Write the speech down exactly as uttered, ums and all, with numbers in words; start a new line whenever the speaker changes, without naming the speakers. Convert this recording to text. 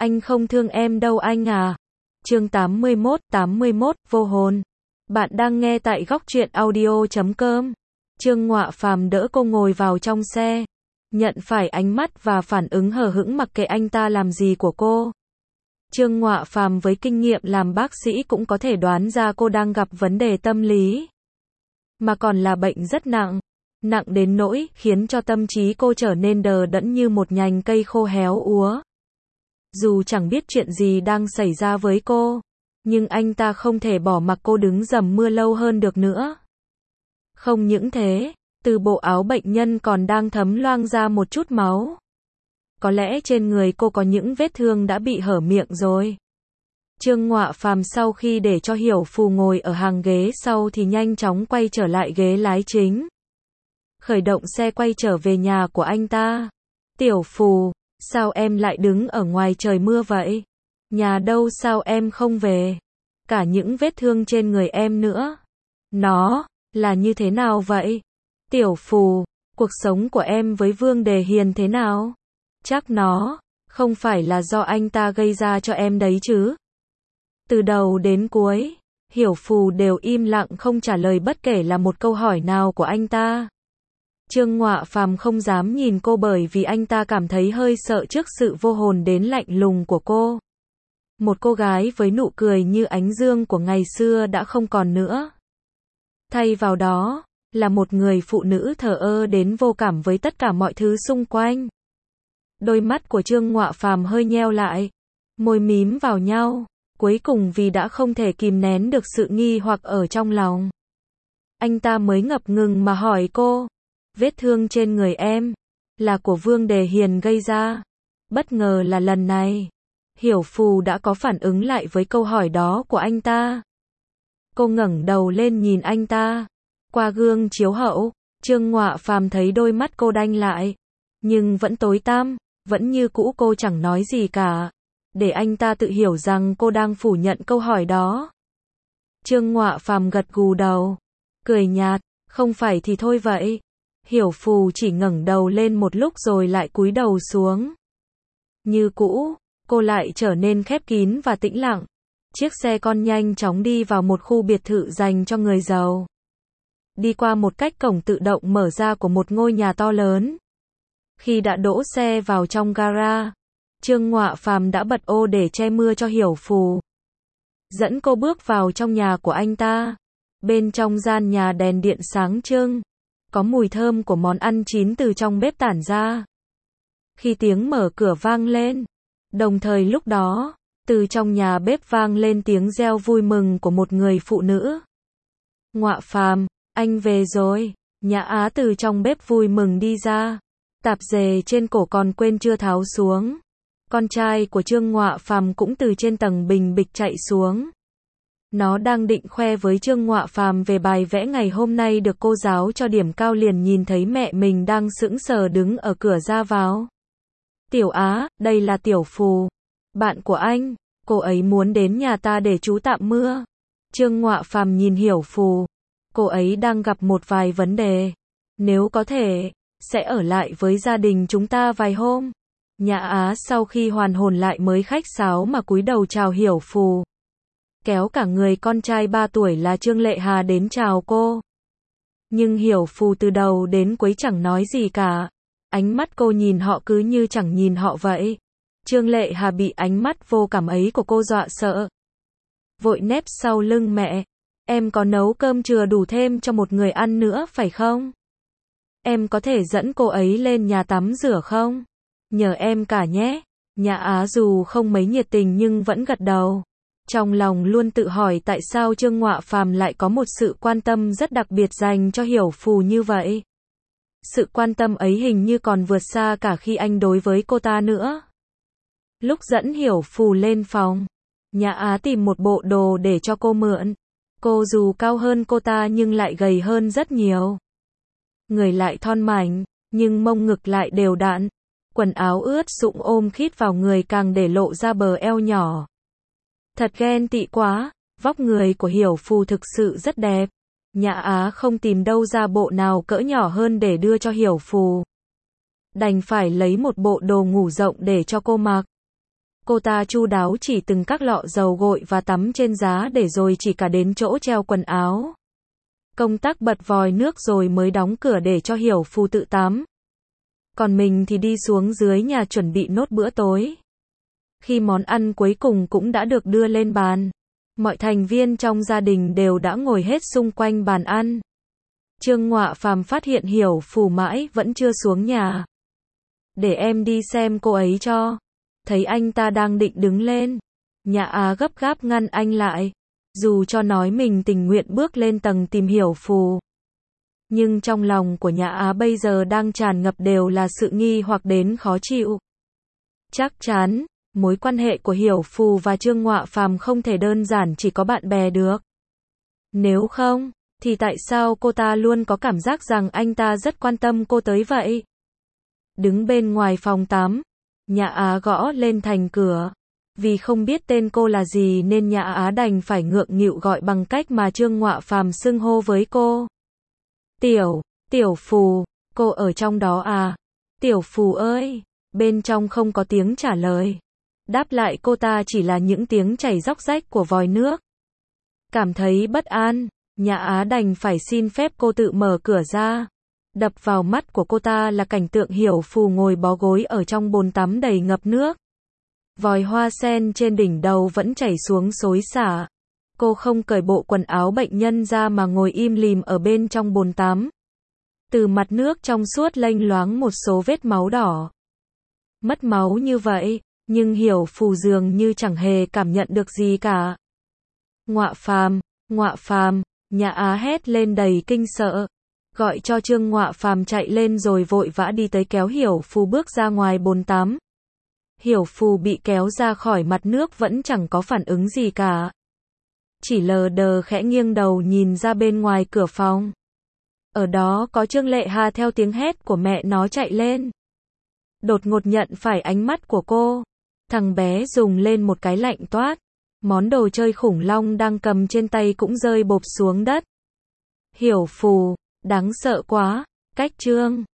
Anh không thương em đâu anh à. Chương tám mươi mốt, tám mươi mốt, vô hồn. Bạn đang nghe tại góc truyện audio chấm com. Trương Ngọa Phàm đỡ cô ngồi vào trong xe, nhận phải ánh mắt và phản ứng hờ hững mặc kệ anh ta làm gì của cô. Trương Ngọa Phàm với kinh nghiệm làm bác sĩ cũng có thể đoán ra cô đang gặp vấn đề tâm lý, mà còn là bệnh rất nặng, nặng đến nỗi khiến cho tâm trí cô trở nên đờ đẫn như một nhành cây khô héo úa. Dù chẳng biết chuyện gì đang xảy ra với cô, nhưng anh ta không thể bỏ mặc cô đứng dầm mưa lâu hơn được nữa. Không những thế, từ bộ áo bệnh nhân còn đang thấm loang ra một chút máu. Có lẽ trên người cô có những vết thương đã bị hở miệng rồi. Trương Ngọa Phàm sau khi để cho Hiểu Phù ngồi ở hàng ghế sau thì nhanh chóng quay trở lại ghế lái chính, khởi động xe quay trở về nhà của anh ta. Tiểu Phù, sao em lại đứng ở ngoài trời mưa vậy? Nhà đâu sao em không về? Cả những vết thương trên người em nữa. Nó là như thế nào vậy? Tiểu Phù, cuộc sống của em với Vương Đề Hiền thế nào? Chắc nó không phải là do anh ta gây ra cho em đấy chứ? Từ đầu đến cuối, Hiểu Phù đều im lặng không trả lời bất kể là một câu hỏi nào của anh ta. Trương Ngọa Phàm không dám nhìn cô bởi vì anh ta cảm thấy hơi sợ trước sự vô hồn đến lạnh lùng của cô. Một cô gái với nụ cười như ánh dương của ngày xưa đã không còn nữa. Thay vào đó, là một người phụ nữ thờ ơ đến vô cảm với tất cả mọi thứ xung quanh. Đôi mắt của Trương Ngọa Phàm hơi nheo lại, môi mím vào nhau, cuối cùng vì đã không thể kìm nén được sự nghi hoặc ở trong lòng. Anh ta mới ngập ngừng mà hỏi cô, vết thương trên người em, là của Vương Đề Hiền gây ra. Bất ngờ là lần này, Hiểu Phù đã có phản ứng lại với câu hỏi đó của anh ta. Cô ngẩng đầu lên nhìn anh ta. Qua gương chiếu hậu, Trương Ngọa Phàm thấy đôi mắt cô đanh lại, nhưng vẫn tối tăm, vẫn như cũ cô chẳng nói gì cả, để anh ta tự hiểu rằng cô đang phủ nhận câu hỏi đó. Trương Ngọa Phàm gật gù đầu, cười nhạt, không phải thì thôi vậy. Hiểu Phù chỉ ngẩng đầu lên một lúc rồi lại cúi đầu xuống. Như cũ, cô lại trở nên khép kín và tĩnh lặng. Chiếc xe con nhanh chóng đi vào một khu biệt thự dành cho người giàu. Đi qua một cách cổng tự động mở ra của một ngôi nhà to lớn. Khi đã đỗ xe vào trong gara, Trương Ngọa Phàm đã bật ô để che mưa cho Hiểu Phù, dẫn cô bước vào trong nhà của anh ta. Bên trong gian nhà đèn điện sáng trưng, có mùi thơm của món ăn chín từ trong bếp tản ra. Khi tiếng mở cửa vang lên, đồng thời lúc đó, từ trong nhà bếp vang lên tiếng reo vui mừng của một người phụ nữ. Ngọa Phàm, anh về rồi. Nhã Á từ trong bếp vui mừng đi ra, tạp dề trên cổ còn quên chưa tháo xuống. Con trai của Trương Ngọa Phàm cũng từ trên tầng bình bịch chạy xuống. Nó đang định khoe với Trương Ngọa Phàm về bài vẽ ngày hôm nay được cô giáo cho điểm cao liền nhìn thấy mẹ mình đang sững sờ đứng ở cửa ra vào. Tiểu Á, đây là Tiểu Phù, bạn của anh, cô ấy muốn đến nhà ta để trú tạm mưa. Trương Ngọa Phàm nhìn Hiểu Phù, cô ấy đang gặp một vài vấn đề, nếu có thể, sẽ ở lại với gia đình chúng ta vài hôm. Nhã Á sau khi hoàn hồn lại mới khách sáo mà cúi đầu chào Hiểu Phù, kéo cả người con trai ba tuổi là Trương Lệ Hà đến chào cô. Nhưng Hiểu Phù từ đầu đến cuối chẳng nói gì cả, ánh mắt cô nhìn họ cứ như chẳng nhìn họ vậy. Trương Lệ Hà bị ánh mắt vô cảm ấy của cô dọa sợ, vội nép sau lưng mẹ. Em có nấu cơm chừa đủ thêm cho một người ăn nữa phải không? Em có thể dẫn cô ấy lên nhà tắm rửa không? Nhờ em cả nhé. Nhã Á dù không mấy nhiệt tình nhưng vẫn gật đầu. Trong lòng luôn tự hỏi tại sao Trương Ngọa Phàm lại có một sự quan tâm rất đặc biệt dành cho Hiểu Phù như vậy. Sự quan tâm ấy hình như còn vượt xa cả khi anh đối với cô ta nữa. Lúc dẫn Hiểu Phù lên phòng, Nhã Á tìm một bộ đồ để cho cô mượn. Cô dù cao hơn cô ta nhưng lại gầy hơn rất nhiều. Người lại thon mảnh, nhưng mông ngực lại đều đặn. Quần áo ướt sũng ôm khít vào người càng để lộ ra bờ eo nhỏ. Thật ghen tị quá, vóc người của Hiểu Phù thực sự rất đẹp. Nhã Á không tìm đâu ra bộ nào cỡ nhỏ hơn để đưa cho Hiểu Phù. Đành phải lấy một bộ đồ ngủ rộng để cho cô mặc. Cô ta chu đáo chỉ từng các lọ dầu gội và tắm trên giá để rồi chỉ cả đến chỗ treo quần áo. Công tắc bật vòi nước rồi mới đóng cửa để cho Hiểu Phù tự tắm. Còn mình thì đi xuống dưới nhà chuẩn bị nốt bữa tối. Khi món ăn cuối cùng cũng đã được đưa lên bàn, mọi thành viên trong gia đình đều đã ngồi hết xung quanh bàn ăn. Trương Ngọa Phàm phát hiện Hiểu Phù mãi vẫn chưa xuống nhà. Để em đi xem cô ấy cho. Thấy anh ta đang định đứng lên, Nhã Á gấp gáp ngăn anh lại. Dù cho nói mình tình nguyện bước lên tầng tìm Hiểu Phù, nhưng trong lòng của Nhã Á bây giờ đang tràn ngập đều là sự nghi hoặc đến khó chịu. Chắc chắn, mối quan hệ của Hiểu Phù và Trương Ngọa Phàm không thể đơn giản chỉ có bạn bè được. Nếu không, thì tại sao cô ta luôn có cảm giác rằng anh ta rất quan tâm cô tới vậy? Đứng bên ngoài phòng tắm, Nhã Á gõ lên thành cửa. Vì không biết tên cô là gì nên Nhã Á đành phải ngượng nghịu gọi bằng cách mà Trương Ngọa Phàm xưng hô với cô. Tiểu, Tiểu Phù, cô ở trong đó à? Tiểu Phù ơi, bên trong không có tiếng trả lời. Đáp lại cô ta chỉ là những tiếng chảy róc rách của vòi nước. Cảm thấy bất an, Nhã Á đành phải xin phép cô tự mở cửa ra. Đập vào mắt của cô ta là cảnh tượng Hiểu Phù ngồi bó gối ở trong bồn tắm đầy ngập nước. Vòi hoa sen trên đỉnh đầu vẫn chảy xuống xối xả. Cô không cởi bộ quần áo bệnh nhân ra mà ngồi im lìm ở bên trong bồn tắm. Từ mặt nước trong suốt lênh loáng một số vết máu đỏ. Mất máu như vậy, nhưng Hiểu Phù dường như chẳng hề cảm nhận được gì cả. Ngọa Phàm, Ngọa Phàm, Nhã Á hét lên đầy kinh sợ. Gọi cho Trương Ngọa Phàm chạy lên rồi vội vã đi tới kéo Hiểu Phù bước ra ngoài bồn tắm. Hiểu Phù bị kéo ra khỏi mặt nước vẫn chẳng có phản ứng gì cả. Chỉ lờ đờ khẽ nghiêng đầu nhìn ra bên ngoài cửa phòng. Ở đó có Trương Lệ Hà theo tiếng hét của mẹ nó chạy lên. Đột ngột nhận phải ánh mắt của cô. Thằng bé rùng lên một cái lạnh toát. Món đồ chơi khủng long đang cầm trên tay cũng rơi bộp xuống đất. Hiểu Phù, đáng sợ quá. Cách Trương